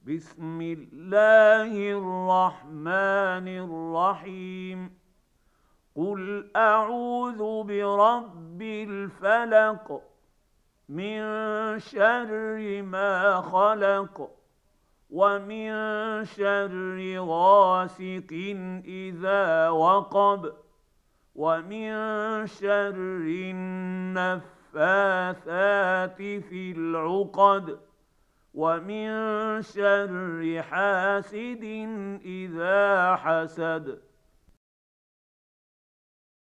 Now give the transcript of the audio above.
بسم الله الرحمن الرحيم. قل أعوذ برب الفلق من شر ما خلق ومن شر غاسق إذا وقب ومن شر النفاثات في العقد ومن شر حاسد إذا حسد.